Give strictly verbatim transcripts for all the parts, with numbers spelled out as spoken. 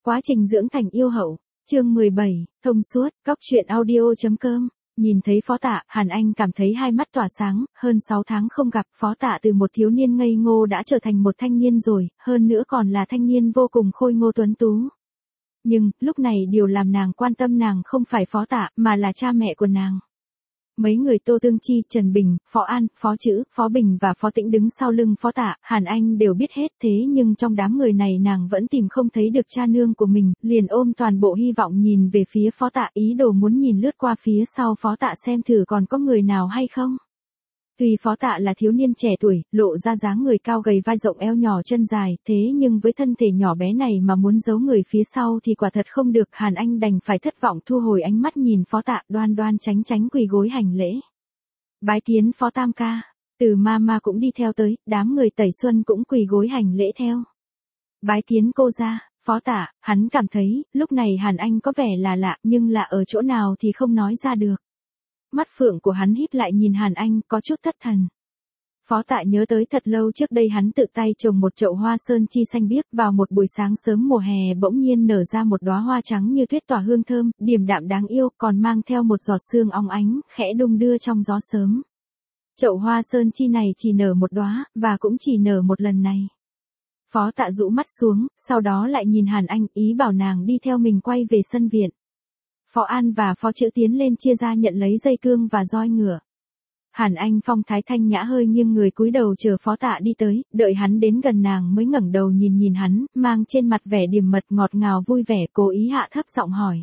Quá trình dưỡng thành yêu hậu, chương mười bảy, thông suốt, cóc truyện audio.com. Nhìn thấy Phó Tạ, Hàn Anh cảm thấy hai mắt tỏa sáng, hơn sáu tháng không gặp, Phó Tạ từ một thiếu niên ngây ngô đã trở thành một thanh niên rồi, hơn nữa còn là thanh niên vô cùng khôi ngô tuấn tú. Nhưng, lúc này điều làm nàng quan tâm nàng không phải Phó Tạ, mà là cha mẹ của nàng. Mấy người Tô Tương Chi, Trần Bình, Phó An, Phó Chữ, Phó Bình và Phó Tĩnh đứng sau lưng Phó Tạ, Hàn Anh đều biết hết, thế nhưng trong đám người này nàng vẫn tìm không thấy được cha nương của mình, liền ôm toàn bộ hy vọng nhìn về phía Phó Tạ, ý đồ muốn nhìn lướt qua phía sau Phó Tạ xem thử còn có người nào hay không. Tuy Phó Tạ là thiếu niên trẻ tuổi, lộ ra dáng người cao gầy vai rộng eo nhỏ chân dài, thế nhưng với thân thể nhỏ bé này mà muốn giấu người phía sau thì quả thật không được, Hàn Anh đành phải thất vọng thu hồi ánh mắt nhìn Phó Tạ, đoan đoan tránh tránh quỳ gối hành lễ. Bái kiến Phó Tam ca, Từ Mama cũng đi theo tới, đám người Tẩy Xuân cũng quỳ gối hành lễ theo. Bái kiến cô gia, Phó Tạ, hắn cảm thấy, lúc này Hàn Anh có vẻ là lạ, nhưng lạ ở chỗ nào thì không nói ra được. Mắt phượng của hắn híp lại nhìn Hàn Anh, có chút thất thần. Phó Tạ nhớ tới thật lâu trước đây hắn tự tay trồng một chậu hoa sơn chi xanh biếc, vào một buổi sáng sớm mùa hè bỗng nhiên nở ra một đóa hoa trắng như tuyết tỏa hương thơm, điềm đạm đáng yêu, còn mang theo một giọt sương óng ánh, khẽ đung đưa trong gió sớm. Chậu hoa sơn chi này chỉ nở một đóa, và cũng chỉ nở một lần này. Phó Tạ rũ mắt xuống, sau đó lại nhìn Hàn Anh, ý bảo nàng đi theo mình quay về sân viện. Phó An và Phó Chữ tiến lên chia ra nhận lấy dây cương và roi ngựa. Hàn Anh phong thái thanh nhã hơi nghiêng người cúi đầu chờ Phó Tạ đi tới, đợi hắn đến gần nàng mới ngẩng đầu nhìn nhìn hắn, mang trên mặt vẻ điềm mật ngọt ngào vui vẻ, cố ý hạ thấp giọng hỏi.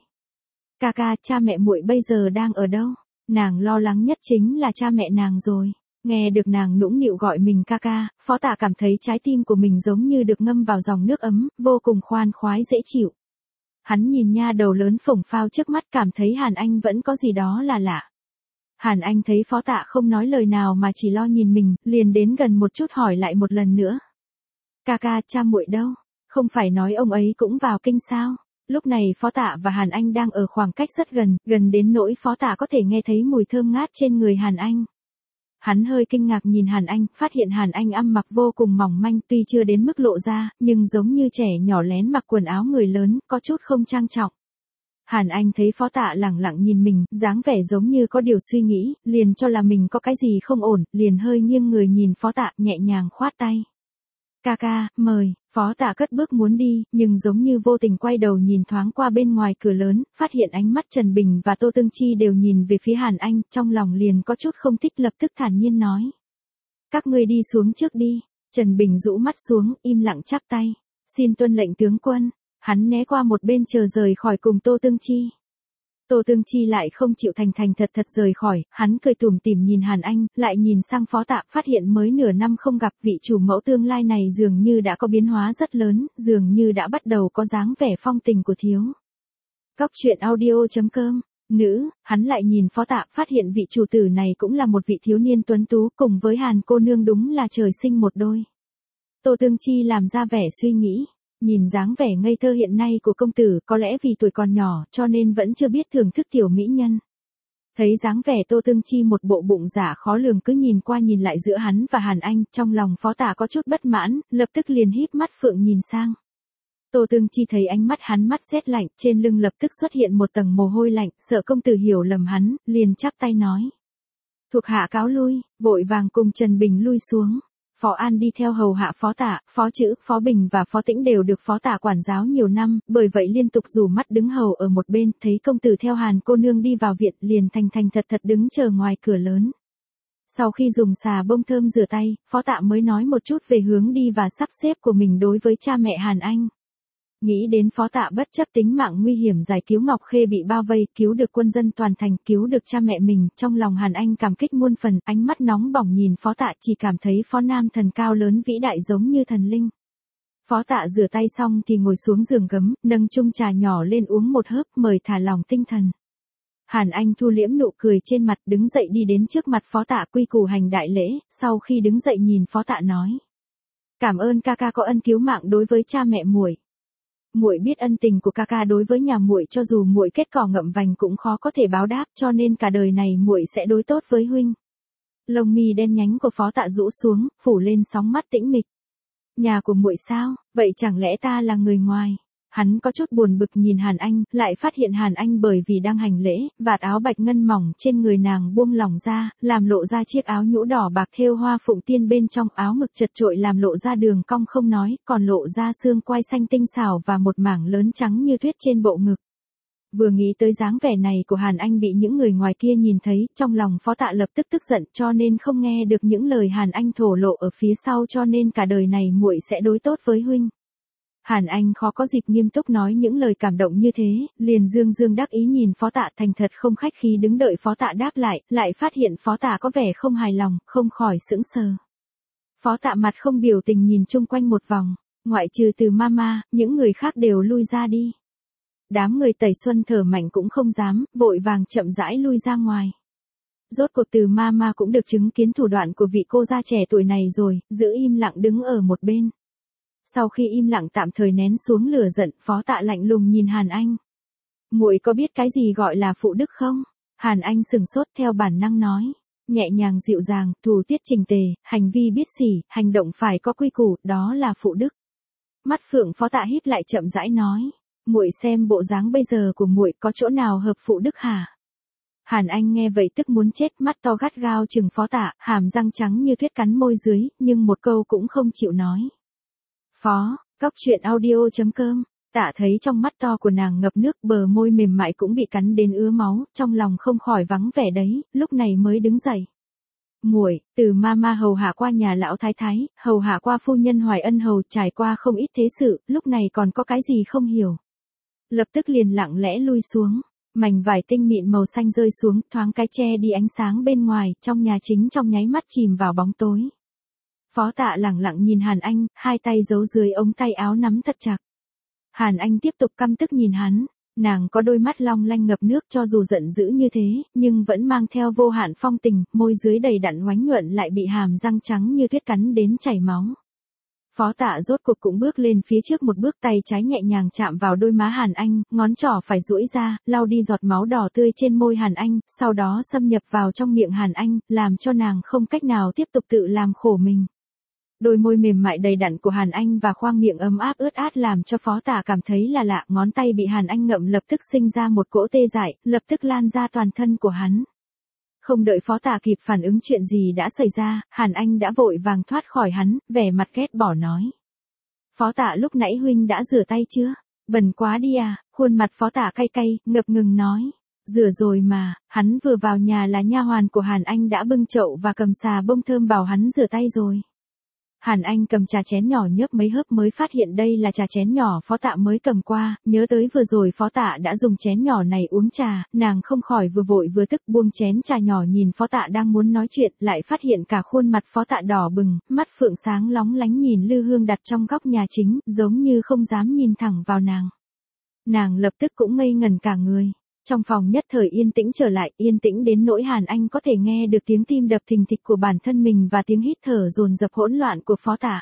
Ca ca, cha mẹ muội bây giờ đang ở đâu? Nàng lo lắng nhất chính là cha mẹ nàng rồi. Nghe được nàng nũng nịu gọi mình ca ca, Phó Tạ cảm thấy trái tim của mình giống như được ngâm vào dòng nước ấm, vô cùng khoan khoái dễ chịu. Hắn nhìn nha đầu lớn phồng phao trước mắt cảm thấy Hàn Anh vẫn có gì đó là lạ. Hàn Anh thấy Phó Tạ không nói lời nào mà chỉ lo nhìn mình, liền đến gần một chút hỏi lại một lần nữa. Ca ca, cha muội đâu? Không phải nói ông ấy cũng vào kinh sao? Lúc này Phó Tạ và Hàn Anh đang ở khoảng cách rất gần, gần đến nỗi Phó Tạ có thể nghe thấy mùi thơm ngát trên người Hàn Anh. Hắn hơi kinh ngạc nhìn Hàn Anh, phát hiện Hàn Anh ăn mặc vô cùng mỏng manh, tuy chưa đến mức lộ ra, nhưng giống như trẻ nhỏ lén mặc quần áo người lớn, có chút không trang trọng. Hàn Anh thấy Phó Tạ lẳng lặng nhìn mình, dáng vẻ giống như có điều suy nghĩ, liền cho là mình có cái gì không ổn, liền hơi nghiêng người nhìn Phó Tạ, nhẹ nhàng khoát tay. Ca ca, mời. Phó Tạ cất bước muốn đi, nhưng giống như vô tình quay đầu nhìn thoáng qua bên ngoài cửa lớn, phát hiện ánh mắt Trần Bình và Tô Tương Chi đều nhìn về phía Hàn Anh, trong lòng liền có chút không thích, lập tức thản nhiên nói. Các ngươi đi xuống trước đi. Trần Bình rũ mắt xuống, im lặng chắp tay. Xin tuân lệnh tướng quân. Hắn né qua một bên chờ rời khỏi cùng Tô Tương Chi. Tô Tương Chi lại không chịu thành thành thật thật rời khỏi, hắn cười tủm tỉm nhìn Hàn Anh, lại nhìn sang Phó Tạ, phát hiện mới nửa năm không gặp vị chủ mẫu tương lai này dường như đã có biến hóa rất lớn, dường như đã bắt đầu có dáng vẻ phong tình của thiếu. Cóc truyện audio.com, nữ, hắn lại nhìn Phó Tạ, phát hiện vị chủ tử này cũng là một vị thiếu niên tuấn tú, cùng với Hàn cô nương đúng là trời sinh một đôi. Tô Tương Chi làm ra vẻ suy nghĩ. Nhìn dáng vẻ ngây thơ hiện nay của công tử, có lẽ vì tuổi còn nhỏ, cho nên vẫn chưa biết thưởng thức tiểu mỹ nhân. Thấy dáng vẻ Tô Tương Chi một bộ bụng dạ khó lường cứ nhìn qua nhìn lại giữa hắn và Hàn Anh, trong lòng Phó Tạ có chút bất mãn, lập tức liền híp mắt phượng nhìn sang. Tô Tương Chi thấy ánh mắt hắn mắt rét lạnh, trên lưng lập tức xuất hiện một tầng mồ hôi lạnh, sợ công tử hiểu lầm hắn, liền chắp tay nói. Thuộc hạ cáo lui, vội vàng cùng Trần Bình lui xuống. Phó An đi theo hầu hạ Phó Tạ, Phó Chữ, Phó Bình và Phó Tĩnh đều được Phó Tạ quản giáo nhiều năm, bởi vậy liên tục rủ mắt đứng hầu ở một bên, thấy công tử theo Hàn cô nương đi vào viện, liền thành thành thật thật đứng chờ ngoài cửa lớn. Sau khi dùng xà bông thơm rửa tay, Phó Tạ mới nói một chút về hướng đi và sắp xếp của mình đối với cha mẹ Hàn Anh. Nghĩ đến Phó Tạ bất chấp tính mạng nguy hiểm giải cứu Ngọc Khê bị bao vây, cứu được quân dân toàn thành, cứu được cha mẹ mình, trong lòng Hàn Anh cảm kích muôn phần, ánh mắt nóng bỏng nhìn Phó Tạ, chỉ cảm thấy Phó Nam thần cao lớn vĩ đại giống như thần linh. Phó Tạ rửa tay xong thì ngồi xuống giường gấm, nâng chung trà nhỏ lên uống một hớp, mời thả lòng tinh thần. Hàn Anh thu liễm nụ cười trên mặt, đứng dậy đi đến trước mặt Phó Tạ quy củ hành đại lễ, sau khi đứng dậy nhìn Phó Tạ nói. Cảm ơn ca ca có ân cứu mạng đối với cha mẹ muội. Muội biết ân tình của ca ca đối với nhà muội, cho dù muội kết cỏ ngậm vành cũng khó có thể báo đáp, cho nên cả đời này muội sẽ đối tốt với huynh. Lông mi đen nhánh của Phó Tạ rũ xuống, phủ lên sóng mắt tĩnh mịch. Nhà của muội sao? Vậy chẳng lẽ ta là người ngoài? Hắn có chút buồn bực nhìn Hàn Anh, lại phát hiện Hàn Anh bởi vì đang hành lễ, vạt áo bạch ngân mỏng trên người nàng buông lỏng ra, làm lộ ra chiếc áo nhũ đỏ bạc thêu hoa phụng tiên bên trong, áo ngực chật trội làm lộ ra đường cong không nói, còn lộ ra xương quai xanh tinh xảo và một mảng lớn trắng như tuyết trên bộ ngực. Vừa nghĩ tới dáng vẻ này của Hàn Anh bị những người ngoài kia nhìn thấy, trong lòng Phó Tạ lập tức tức giận, cho nên không nghe được những lời Hàn Anh thổ lộ ở phía sau, cho nên cả đời này muội sẽ đối tốt với huynh. Hàn Anh khó có dịp nghiêm túc nói những lời cảm động như thế, liền dương dương đắc ý nhìn Phó Tạ, thành thật không khách khí đứng đợi Phó Tạ đáp lại, lại phát hiện Phó Tạ có vẻ không hài lòng, không khỏi sững sờ. Phó Tạ mặt không biểu tình nhìn chung quanh một vòng, ngoại trừ từ Mama, những người khác đều lui ra đi. Đám người Tẩy Xuân thở mạnh cũng không dám, vội vàng chậm rãi lui ra ngoài. Rốt cuộc từ Mama cũng được chứng kiến thủ đoạn của vị cô gia trẻ tuổi này rồi, giữ im lặng đứng ở một bên. Sau khi im lặng tạm thời nén xuống lửa giận, Phó Tạ lạnh lùng nhìn Hàn Anh. Muội có biết cái gì gọi là phụ đức không? Hàn Anh sừng sốt theo bản năng nói. Nhẹ nhàng dịu dàng, thủ tiết trình tề, hành vi biết xỉ, hành động phải có quy củ, đó là phụ đức. Mắt phượng Phó Tạ híp lại chậm rãi nói. Muội xem bộ dáng bây giờ của muội có chỗ nào hợp phụ đức hả? Hàn Anh nghe vậy tức muốn chết, mắt to gắt gao chừng Phó Tạ, hàm răng trắng như tuyết cắn môi dưới, nhưng một câu cũng không chịu nói. Phó, Cóc Truyện Audio chấm com. Tạ thấy trong mắt to của nàng ngập nước, bờ môi mềm mại cũng bị cắn đến ứa máu, trong lòng không khỏi vắng vẻ đấy, lúc này mới đứng dậy. Muội, từ Mama hầu hạ qua nhà lão thái thái, hầu hạ qua phu nhân Hoài Ân hầu, trải qua không ít thế sự, lúc này còn có cái gì không hiểu. Lập tức liền lặng lẽ lui xuống, mảnh vải tinh mịn màu xanh rơi xuống, thoáng cái che đi ánh sáng bên ngoài, trong nhà chính trong nháy mắt chìm vào bóng tối. Phó Tạ lẳng lặng nhìn Hàn Anh, hai tay giấu dưới ống tay áo nắm thật chặt. Hàn Anh tiếp tục căm tức nhìn hắn, nàng có đôi mắt long lanh ngập nước, cho dù giận dữ như thế, nhưng vẫn mang theo vô hạn phong tình, môi dưới đầy đặn oánh nhuận lại bị hàm răng trắng như tuyết cắn đến chảy máu. Phó Tạ rốt cuộc cũng bước lên phía trước một bước, tay trái nhẹ nhàng chạm vào đôi má Hàn Anh, ngón trỏ phải duỗi ra, lau đi giọt máu đỏ tươi trên môi Hàn Anh, sau đó xâm nhập vào trong miệng Hàn Anh, làm cho nàng không cách nào tiếp tục tự làm khổ mình. Đôi môi mềm mại đầy đặn của Hàn Anh và khoang miệng ấm áp ướt át làm cho Phó Tạ cảm thấy là lạ, ngón tay bị Hàn Anh ngậm lập tức sinh ra một cỗ tê dại, lập tức lan ra toàn thân của hắn. Không đợi Phó Tạ kịp phản ứng chuyện gì đã xảy ra, Hàn Anh đã vội vàng thoát khỏi hắn, vẻ mặt ghét bỏ nói. Phó Tạ, lúc nãy huynh đã rửa tay chưa? Bẩn quá đi à? Khuôn mặt Phó Tạ cay cay, ngập ngừng nói. Rửa rồi mà, hắn vừa vào nhà là nha hoàn của Hàn Anh đã bưng chậu và cầm xà bông thơm bảo hắn rửa tay rồi. Hàn Anh cầm trà chén nhỏ nhấp mấy hớp mới phát hiện đây là trà chén nhỏ Phó Tạ mới cầm qua, nhớ tới vừa rồi Phó Tạ đã dùng chén nhỏ này uống trà, nàng không khỏi vừa vội vừa tức buông chén trà nhỏ nhìn Phó Tạ đang muốn nói chuyện, lại phát hiện cả khuôn mặt Phó Tạ đỏ bừng, mắt phượng sáng lóng lánh nhìn lư hương đặt trong góc nhà chính, giống như không dám nhìn thẳng vào nàng. Nàng lập tức cũng ngây ngẩn cả người. Trong phòng nhất thời yên tĩnh trở lại, yên tĩnh đến nỗi Hàn Anh có thể nghe được tiếng tim đập thình thịch của bản thân mình và tiếng hít thở dồn dập hỗn loạn của Phó Tạ.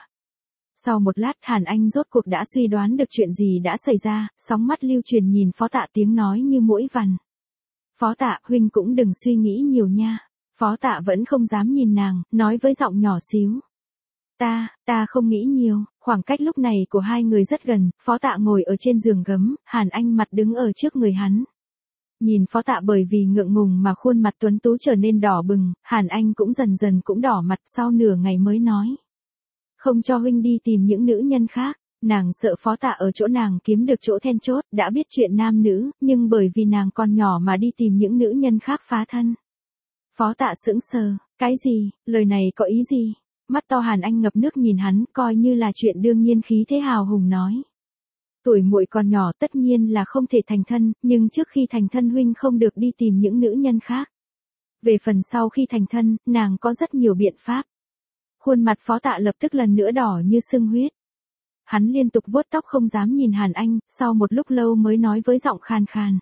Sau một lát Hàn Anh rốt cuộc đã suy đoán được chuyện gì đã xảy ra, sóng mắt lưu truyền nhìn Phó Tạ, tiếng nói như muỗi vằn. Phó Tạ, huynh cũng đừng suy nghĩ nhiều nha. Phó Tạ vẫn không dám nhìn nàng, nói với giọng nhỏ xíu. Ta, ta không nghĩ nhiều, khoảng cách lúc này của hai người rất gần, Phó Tạ ngồi ở trên giường gấm, Hàn Anh mặt đứng ở trước người hắn. Nhìn Phó Tạ bởi vì ngượng ngùng mà khuôn mặt tuấn tú trở nên đỏ bừng, Hàn Anh cũng dần dần cũng đỏ mặt, sau nửa ngày mới nói. Không cho huynh đi tìm những nữ nhân khác, nàng sợ Phó Tạ ở chỗ nàng kiếm được chỗ then chốt, đã biết chuyện nam nữ, nhưng bởi vì nàng còn nhỏ mà đi tìm những nữ nhân khác phá thân. Phó Tạ sững sờ, cái gì, lời này có ý gì? Mắt to Hàn Anh ngập nước nhìn hắn, coi như là chuyện đương nhiên khí thế hào hùng nói. Tuổi muội còn nhỏ tất nhiên là không thể thành thân, nhưng trước khi thành thân huynh không được đi tìm những nữ nhân khác. Về phần sau khi thành thân, nàng có rất nhiều biện pháp. Khuôn mặt Phó Tạ lập tức lần nữa đỏ như sưng huyết. Hắn liên tục vuốt tóc không dám nhìn Hàn Anh, sau một lúc lâu mới nói với giọng khan khan.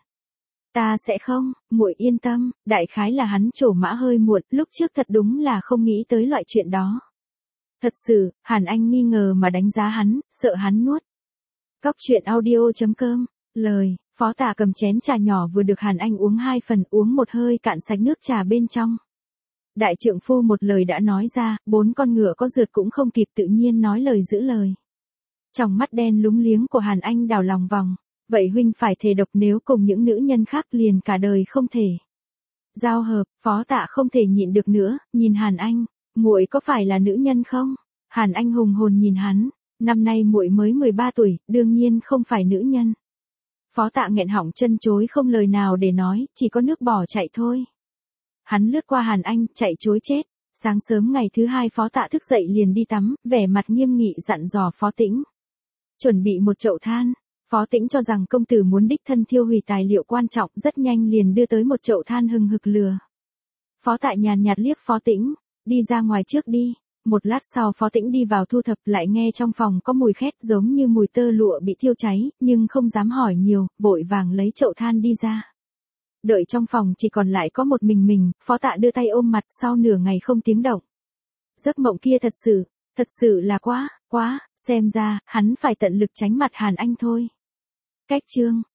Ta sẽ không, muội yên tâm, đại khái là hắn trổ mã hơi muộn, lúc trước thật đúng là không nghĩ tới loại chuyện đó. Thật sự, Hàn Anh nghi ngờ mà đánh giá hắn, sợ hắn nuốt. Cóc Truyện Audio chấm com, lời, Phó Tạ cầm chén trà nhỏ vừa được Hàn Anh uống hai phần, uống một hơi cạn sạch nước trà bên trong. Đại trượng phu một lời đã nói ra, bốn con ngựa có rượt cũng không kịp, tự nhiên nói lời giữ lời. Trong mắt đen lúng liếng của Hàn Anh đảo lòng vòng, vậy huynh phải thề độc nếu cùng những nữ nhân khác liền cả đời không thể. Giao hợp, Phó Tạ không thể nhịn được nữa, nhìn Hàn Anh, muội có phải là nữ nhân không? Hàn Anh hùng hồn nhìn hắn, năm nay muội mới mười ba tuổi, đương nhiên không phải nữ nhân. Phó Tạ nghẹn họng chân chối không lời nào để nói, chỉ có nước bỏ chạy thôi. Hắn lướt qua Hàn Anh, chạy chối chết. Sáng sớm ngày thứ hai Phó Tạ thức dậy liền đi tắm, vẻ mặt nghiêm nghị dặn dò Phó Tĩnh. Chuẩn bị một chậu than. Phó Tĩnh cho rằng công tử muốn đích thân thiêu hủy tài liệu quan trọng, rất nhanh liền đưa tới một chậu than hừng hực lửa. Phó Tạ nhàn nhạt liếc Phó Tĩnh, đi ra ngoài trước đi. Một lát sau Phó Tĩnh đi vào thu thập, lại nghe trong phòng có mùi khét giống như mùi tơ lụa bị thiêu cháy, nhưng không dám hỏi nhiều, vội vàng lấy chậu than đi ra. Đợi trong phòng chỉ còn lại có một mình mình, Phó Tạ đưa tay ôm mặt sau nửa ngày không tiếng động. Giấc mộng kia thật sự, thật sự là quá, quá, xem ra, hắn phải tận lực tránh mặt Hàn Anh thôi. Cách chương